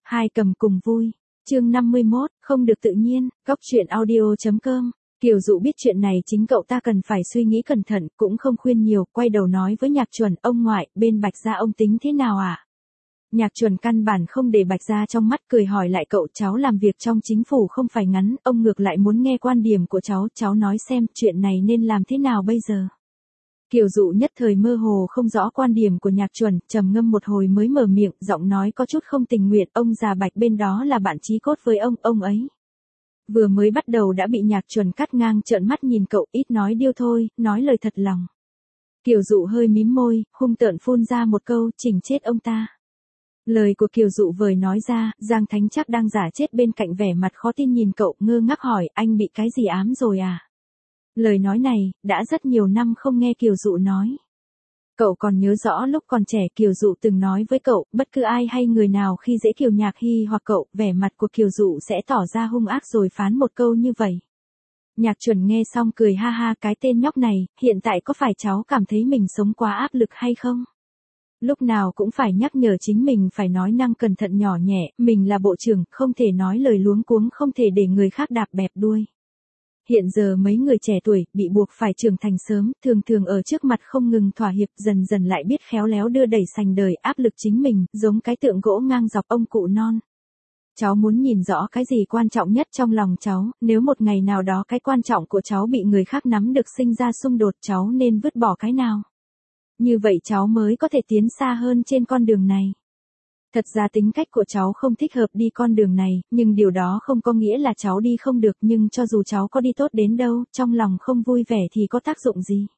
Hai cầm cùng vui. Chương 51, không được tự nhiên, góc truyện audio.com. Kiều Dụ biết chuyện này chính cậu ta cần phải suy nghĩ cẩn thận, cũng không khuyên nhiều, quay đầu nói với Nhạc Chuẩn, ông ngoại, bên Bạch gia ông tính thế nào ạ? Nhạc Chuẩn căn bản không để Bạch gia trong mắt, cười hỏi lại cậu, cháu làm việc trong chính phủ không phải ngắn, ông ngược lại muốn nghe quan điểm của cháu nói xem chuyện này nên làm thế nào bây giờ. Kiều Dụ nhất thời mơ hồ không rõ quan điểm của Nhạc Chuẩn, trầm ngâm một hồi mới mở miệng, giọng nói có chút không tình nguyện, ông già Bạch bên đó là bạn chí cốt với ông ấy. Vừa mới bắt đầu đã bị Nhạc Chuẩn cắt ngang, trợn mắt nhìn cậu, ít nói điêu thôi, nói lời thật lòng. Kiều Dụ hơi mím môi, hung tợn phun ra một câu, chỉnh chết ông ta. Lời của Kiều Dụ vừa nói ra, Giang Thánh Trác đang giả chết bên cạnh vẻ mặt khó tin nhìn cậu, ngơ ngác hỏi, anh bị cái gì ám rồi à? Lời nói này, đã rất nhiều năm không nghe Kiều Dụ nói. Cậu còn nhớ rõ lúc còn trẻ Kiều Dụ từng nói với cậu, bất cứ ai hay người nào khi dễ Kiều Nhạc Hy hoặc cậu, vẻ mặt của Kiều Dụ sẽ tỏ ra hung ác rồi phán một câu như vậy. Nhạc Chuẩn nghe xong cười ha ha, cái tên nhóc này, hiện tại có phải cháu cảm thấy mình sống quá áp lực hay không? Lúc nào cũng phải nhắc nhở chính mình phải nói năng cẩn thận nhỏ nhẹ, mình là bộ trưởng, không thể nói lời luống cuống, không thể để người khác đạp bẹp đuôi. Hiện giờ mấy người trẻ tuổi, bị buộc phải trưởng thành sớm, thường ở trước mặt không ngừng thỏa hiệp, dần dần lại biết khéo léo đưa đẩy sành đời, áp lực chính mình, giống cái tượng gỗ ngang dọc ông cụ non. Cháu muốn nhìn rõ cái gì quan trọng nhất trong lòng cháu, nếu một ngày nào đó cái quan trọng của cháu bị người khác nắm được sinh ra xung đột, cháu nên vứt bỏ cái nào. Như vậy cháu mới có thể tiến xa hơn trên con đường này. Thật ra tính cách của cháu không thích hợp đi con đường này, nhưng điều đó không có nghĩa là cháu đi không được, nhưng cho dù cháu có đi tốt đến đâu, trong lòng không vui vẻ thì có tác dụng gì.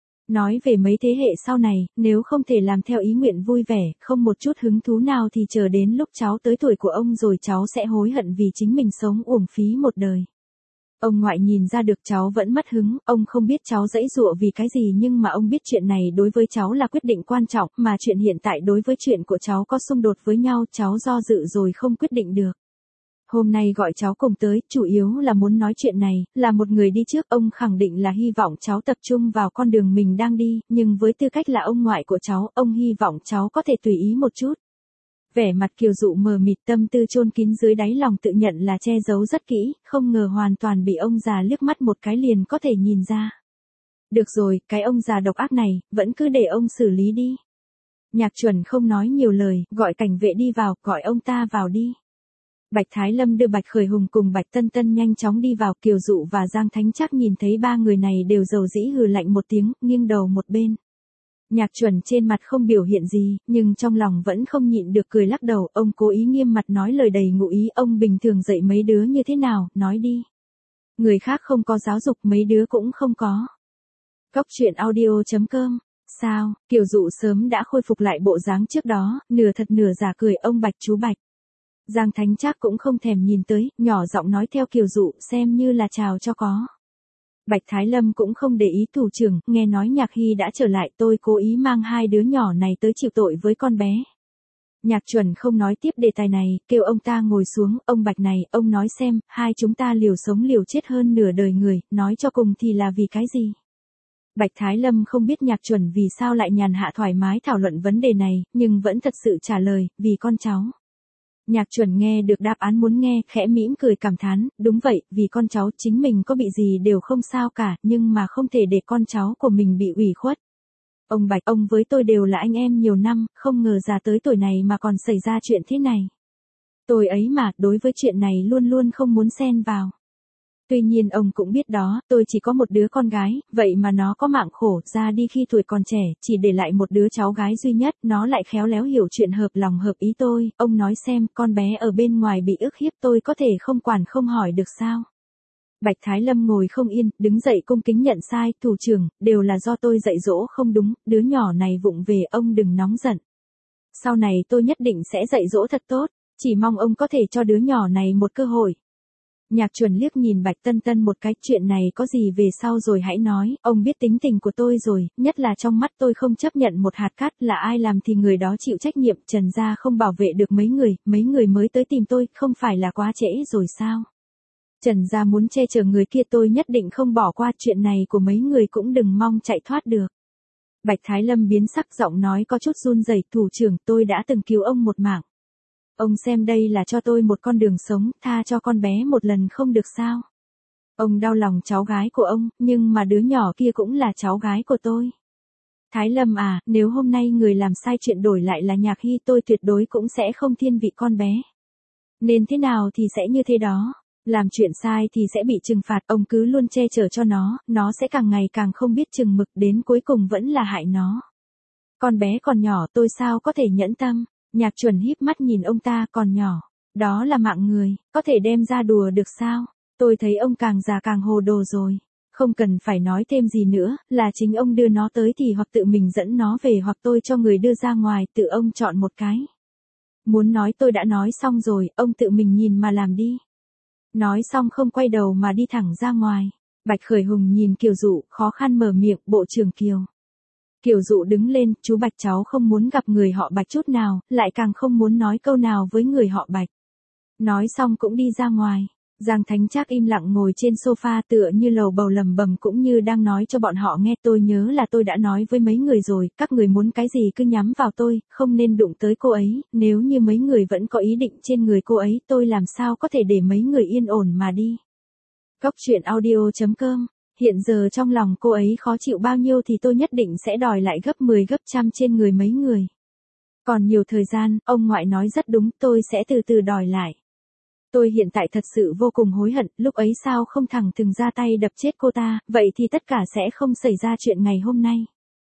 Nói về mấy thế hệ sau này, nếu không thể làm theo ý nguyện vui vẻ, không một chút hứng thú nào thì chờ đến lúc cháu tới tuổi của ông rồi cháu sẽ hối hận vì chính mình sống uổng phí một đời. Ông ngoại nhìn ra được cháu vẫn mất hứng, ông không biết cháu giãy giụa vì cái gì nhưng mà ông biết chuyện này đối với cháu là quyết định quan trọng, mà chuyện hiện tại đối với chuyện của cháu có xung đột với nhau, cháu do dự rồi không quyết định được. Hôm nay gọi cháu cùng tới, chủ yếu là muốn nói chuyện này, là một người đi trước, ông khẳng định là hy vọng cháu tập trung vào con đường mình đang đi, nhưng với tư cách là ông ngoại của cháu, ông hy vọng cháu có thể tùy ý một chút. Vẻ mặt Kiều Dụ mờ mịt, tâm tư chôn kín dưới đáy lòng tự nhận là che giấu rất kỹ, không ngờ hoàn toàn bị ông già liếc mắt một cái liền có thể nhìn ra. Được rồi, cái ông già độc ác này, vẫn cứ để ông xử lý đi. Nhạc Chuẩn không nói nhiều lời, gọi cảnh vệ đi vào, gọi ông ta vào đi. Bạch Thái Lâm đưa Bạch Khởi Hùng cùng Bạch Tân Tân nhanh chóng đi vào, Kiều Dụ và Giang Thánh Trác nhìn thấy ba người này đều dầu dĩ hừ lạnh một tiếng, nghiêng đầu một bên. Nhạc Chuẩn trên mặt không biểu hiện gì, nhưng trong lòng vẫn không nhịn được cười lắc đầu, ông cố ý nghiêm mặt nói lời đầy ngụ ý, ông bình thường dạy mấy đứa như thế nào, nói đi. Người khác không có giáo dục, mấy đứa cũng không có. Góc truyện audio.com. Sao, Kiều Dụ sớm đã khôi phục lại bộ dáng trước đó, nửa thật nửa giả cười, ông Bạch chú Bạch. Giang Thánh Trác cũng không thèm nhìn tới, nhỏ giọng nói theo Kiều Dụ, xem như là chào cho có. Bạch Thái Lâm cũng không để ý thủ trưởng, nghe nói Nhạc Hy đã trở lại, tôi cố ý mang hai đứa nhỏ này tới chịu tội với con bé. Nhạc Chuẩn không nói tiếp đề tài này, kêu ông ta ngồi xuống, ông Bạch này, ông nói xem, hai chúng ta liều sống liều chết hơn nửa đời người, nói cho cùng thì là vì cái gì? Bạch Thái Lâm không biết Nhạc Chuẩn vì sao lại nhàn hạ thoải mái thảo luận vấn đề này, nhưng vẫn thật sự trả lời, vì con cháu. Nhạc Chuẩn nghe được đáp án muốn nghe, khẽ mỉm cười cảm thán, đúng vậy, vì con cháu, chính mình có bị gì đều không sao cả, nhưng mà không thể để con cháu của mình bị ủy khuất. Ông Bạch, ông với tôi đều là anh em nhiều năm, không ngờ già tới tuổi này mà còn xảy ra chuyện thế này. Tôi ấy mà, đối với chuyện này luôn luôn không muốn xen vào. Tuy nhiên ông cũng biết đó, tôi chỉ có một đứa con gái, vậy mà nó có mạng khổ, ra đi khi tuổi còn trẻ, chỉ để lại một đứa cháu gái duy nhất, nó lại khéo léo hiểu chuyện hợp lòng hợp ý tôi, ông nói xem, con bé ở bên ngoài bị ức hiếp tôi có thể không quản không hỏi được sao. Bạch Thái Lâm ngồi không yên, đứng dậy cung kính nhận sai, thủ trưởng, đều là do tôi dạy dỗ không đúng, đứa nhỏ này vụng về, ông đừng nóng giận. Sau này tôi nhất định sẽ dạy dỗ thật tốt, chỉ mong ông có thể cho đứa nhỏ này một cơ hội. Nhạc Chuẩn liếc nhìn Bạch Tân Tân một cái, chuyện này có gì về sau rồi hãy nói, ông biết tính tình của tôi rồi, nhất là trong mắt tôi không chấp nhận một hạt cát, là ai làm thì người đó chịu trách nhiệm, Trần gia không bảo vệ được mấy người mới tới tìm tôi, không phải là quá trễ rồi sao? Trần gia muốn che chở người kia, tôi nhất định không bỏ qua, chuyện này của mấy người cũng đừng mong chạy thoát được. Bạch Thái Lâm biến sắc, giọng nói có chút run rẩy, thủ trưởng, tôi đã từng cứu ông một mạng. Ông xem đây là cho tôi một con đường sống, tha cho con bé một lần không được sao? Ông đau lòng cháu gái của ông, nhưng mà đứa nhỏ kia cũng là cháu gái của tôi. Thái Lâm à, nếu hôm nay người làm sai chuyện đổi lại là Nhạc Hy tôi tuyệt đối cũng sẽ không thiên vị con bé. Nên thế nào thì sẽ như thế đó. Làm chuyện sai thì sẽ bị trừng phạt, ông cứ luôn che chở cho nó sẽ càng ngày càng không biết chừng mực, đến cuối cùng vẫn là hại nó. Con bé còn nhỏ tôi sao có thể nhẫn tâm. Nhạc Chuẩn híp mắt nhìn ông ta, còn nhỏ. Đó là mạng người, có thể đem ra đùa được sao? Tôi thấy ông càng già càng hồ đồ rồi. Không cần phải nói thêm gì nữa, là chính ông đưa nó tới thì hoặc tự mình dẫn nó về hoặc tôi cho người đưa ra ngoài, tự ông chọn một cái. Muốn nói tôi đã nói xong rồi, ông tự mình nhìn mà làm đi. Nói xong không quay đầu mà đi thẳng ra ngoài. Bạch Khởi Hùng nhìn Kiều Dụ, khó khăn mở miệng, bộ trưởng Kiều. Kiều Dụ đứng lên, chú Bạch cháu không muốn gặp người họ Bạch chút nào, lại càng không muốn nói câu nào với người họ Bạch. Nói xong cũng đi ra ngoài. Giang Thánh Trác im lặng ngồi trên sofa tựa như lầu bầu lầm bầm cũng như đang nói cho bọn họ nghe, tôi nhớ là tôi đã nói với mấy người rồi, các người muốn cái gì cứ nhắm vào tôi, không nên đụng tới cô ấy, nếu như mấy người vẫn có ý định trên người cô ấy tôi làm sao có thể để mấy người yên ổn mà đi. Góc truyện audio.com. Hiện giờ trong lòng cô ấy khó chịu bao nhiêu thì tôi nhất định sẽ đòi lại gấp 10 gấp trăm trên người mấy người. Còn nhiều thời gian, ông ngoại nói rất đúng, tôi sẽ từ từ đòi lại. Tôi hiện tại thật sự vô cùng hối hận, lúc ấy sao không thẳng thừng ra tay đập chết cô ta, vậy thì tất cả sẽ không xảy ra chuyện ngày hôm nay.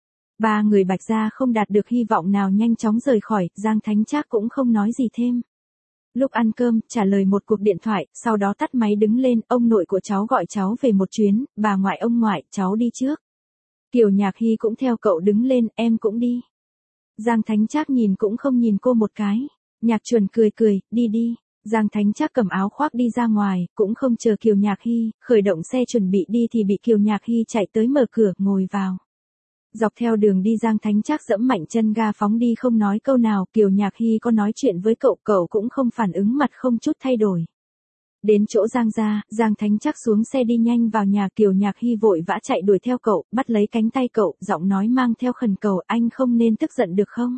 Ba người Bạch gia không đạt được hy vọng nào nhanh chóng rời khỏi, Giang Thánh Trác cũng không nói gì thêm. Lúc ăn cơm, trả lời một cuộc điện thoại, sau đó tắt máy đứng lên, ông nội của cháu gọi cháu về một chuyến, bà ngoại ông ngoại, cháu đi trước. Kiều Nhạc Hy cũng theo cậu đứng lên, em cũng đi. Giang Thánh Trác nhìn cũng không nhìn cô một cái. Nhạc Chuẩn cười cười, đi đi. Giang Thánh Trác cầm áo khoác đi ra ngoài, cũng không chờ Kiều Nhạc Hy, khởi động xe chuẩn bị đi thì bị Kiều Nhạc Hy chạy tới mở cửa, ngồi vào. Dọc theo đường đi Giang Thánh Trác giẫm mạnh chân ga phóng đi không nói câu nào, Kiều Nhạc Hy có nói chuyện với cậu cũng không phản ứng, mặt không chút thay đổi. Đến chỗ Giang gia, Giang Thánh Trác xuống xe đi nhanh vào nhà, Kiều Nhạc Hy vội vã chạy đuổi theo cậu, bắt lấy cánh tay cậu, giọng nói mang theo khẩn cầu, anh không nên tức giận được không?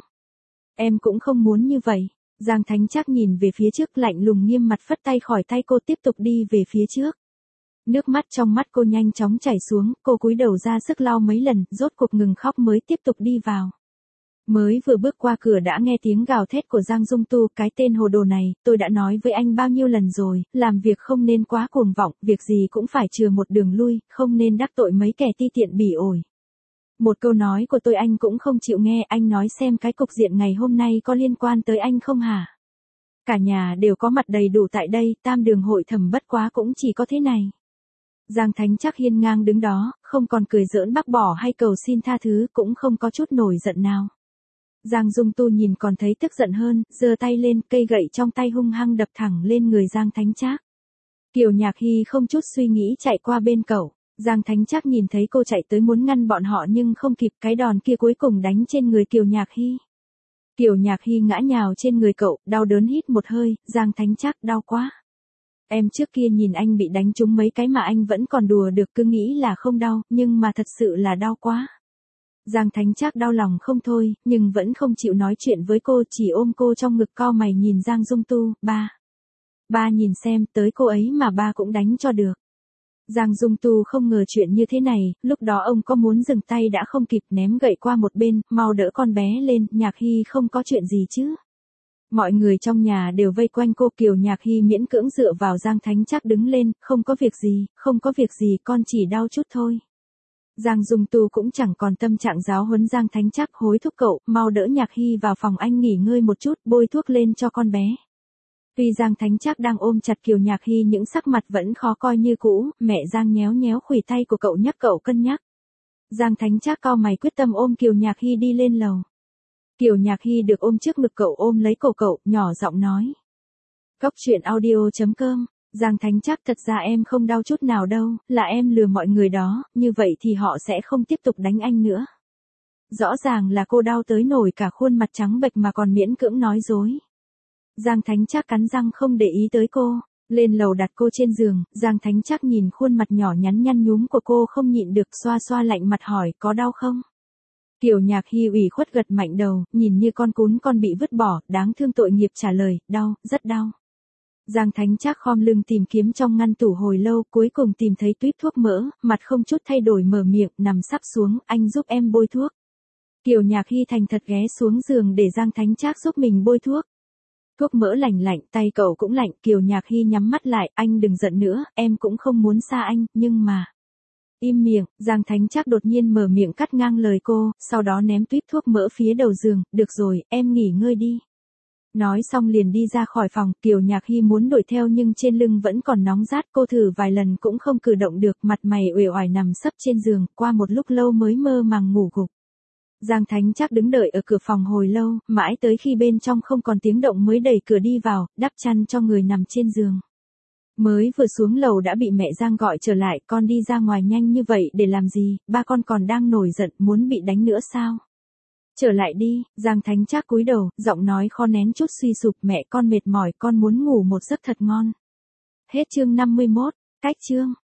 Em cũng không muốn như vậy. Giang Thánh Trác nhìn về phía trước lạnh lùng nghiêm mặt phất tay khỏi tay cô tiếp tục đi về phía trước. Nước mắt trong mắt cô nhanh chóng chảy xuống, cô cúi đầu ra sức lau mấy lần, rốt cuộc ngừng khóc mới tiếp tục đi vào. Mới vừa bước qua cửa đã nghe tiếng gào thét của Giang Dung Tu, cái tên hồ đồ này, tôi đã nói với anh bao nhiêu lần rồi, làm việc không nên quá cuồng vọng, việc gì cũng phải chừa một đường lui, không nên đắc tội mấy kẻ ti tiện bỉ ổi. Một câu nói của tôi anh cũng không chịu nghe, anh nói xem cái cục diện ngày hôm nay có liên quan tới anh không hả? Cả nhà đều có mặt đầy đủ tại đây, tam đường hội thẩm bất quá cũng chỉ có thế này. Giang Thánh Trác hiên ngang đứng đó, không còn cười giỡn bác bỏ hay cầu xin tha thứ, cũng không có chút nổi giận nào. Giang Dung Tu nhìn còn thấy tức giận hơn, giơ tay lên, cây gậy trong tay hung hăng đập thẳng lên người Giang Thánh Trác. Kiều Nhạc Hy không chút suy nghĩ chạy qua bên cậu. Giang Thánh Trác nhìn thấy cô chạy tới muốn ngăn bọn họ nhưng không kịp, cái đòn kia cuối cùng đánh trên người Kiều Nhạc Hy. Kiều Nhạc Hy ngã nhào trên người cậu, đau đớn hít một hơi, Giang Thánh Trác đau quá. Em trước kia nhìn anh bị đánh trúng mấy cái mà anh vẫn còn đùa được, cứ nghĩ là không đau, nhưng mà thật sự là đau quá. Giang Thánh Trác đau lòng không thôi, nhưng vẫn không chịu nói chuyện với cô, chỉ ôm cô trong ngực cau mày nhìn Giang Dung Tu, ba nhìn xem, tới cô ấy mà ba cũng đánh cho được. Giang Dung Tu không ngờ chuyện như thế này, lúc đó ông có muốn dừng tay đã không kịp, ném gậy qua một bên, mau đỡ con bé lên, Nhạc Hy không có chuyện gì chứ. Mọi người trong nhà đều vây quanh cô, Kiều Nhạc Hy miễn cưỡng dựa vào Giang Thánh Trác đứng lên, không có việc gì, không có việc gì, con chỉ đau chút thôi. Giang Dung Tu cũng chẳng còn tâm trạng giáo huấn Giang Thánh Trác, hối thúc cậu, mau đỡ Nhạc Hy vào phòng anh nghỉ ngơi một chút, bôi thuốc lên cho con bé. Tuy Giang Thánh Trác đang ôm chặt Kiều Nhạc Hy những sắc mặt vẫn khó coi như cũ, mẹ Giang nhéo nhéo khuỷu tay của cậu nhắc cậu cân nhắc. Giang Thánh Trác cau mày quyết tâm ôm Kiều Nhạc Hy đi lên lầu. Kiều Nhạc Hy được ôm trước ngực cậu, ôm lấy cổ cậu, nhỏ giọng nói. Góc truyện audio.com. Giang Thánh Trác, thật ra em không đau chút nào đâu, là em lừa mọi người đó, như vậy thì họ sẽ không tiếp tục đánh anh nữa. Rõ ràng là cô đau tới nổi cả khuôn mặt trắng bệch mà còn miễn cưỡng nói dối. Giang Thánh Trác cắn răng không để ý tới cô, lên lầu đặt cô trên giường, Giang Thánh Trác nhìn khuôn mặt nhỏ nhắn nhăn nhúm của cô không nhịn được, xoa xoa lạnh mặt hỏi, có đau không? Kiều Nhạc Hy ủy khuất gật mạnh đầu, nhìn như con cún con bị vứt bỏ, đáng thương tội nghiệp trả lời, đau, rất đau. Giang Thánh Trác khom lưng tìm kiếm trong ngăn tủ hồi lâu, cuối cùng tìm thấy tuýp thuốc mỡ, mặt không chút thay đổi mở miệng, nằm sắp xuống, anh giúp em bôi thuốc. Kiều Nhạc Hy thành thật ghé xuống giường để Giang Thánh Trác giúp mình bôi thuốc. Thuốc mỡ lạnh lạnh, tay cậu cũng lạnh, Kiều Nhạc Hy nhắm mắt lại, anh đừng giận nữa, em cũng không muốn xa anh, nhưng mà... Im miệng, Giang Thánh Trác đột nhiên mở miệng cắt ngang lời cô, sau đó ném tuýp thuốc mỡ phía đầu giường, được rồi, em nghỉ ngơi đi. Nói xong liền đi ra khỏi phòng, Kiều Nhạc Hy muốn đuổi theo nhưng trên lưng vẫn còn nóng rát, cô thử vài lần cũng không cử động được, mặt mày uể oải nằm sấp trên giường, qua một lúc lâu mới mơ màng ngủ gục. Giang Thánh Trác đứng đợi ở cửa phòng hồi lâu, mãi tới khi bên trong không còn tiếng động mới đẩy cửa đi vào, đắp chăn cho người nằm trên giường. Mới vừa xuống lầu đã bị mẹ Giang gọi trở lại, con đi ra ngoài nhanh như vậy để làm gì, ba con còn đang nổi giận, muốn bị đánh nữa sao? Trở lại đi, Giang Thánh Trác cúi đầu, giọng nói kho nén chút suy sụp, mẹ con mệt mỏi, con muốn ngủ một giấc thật ngon. Hết chương 51, cách chương.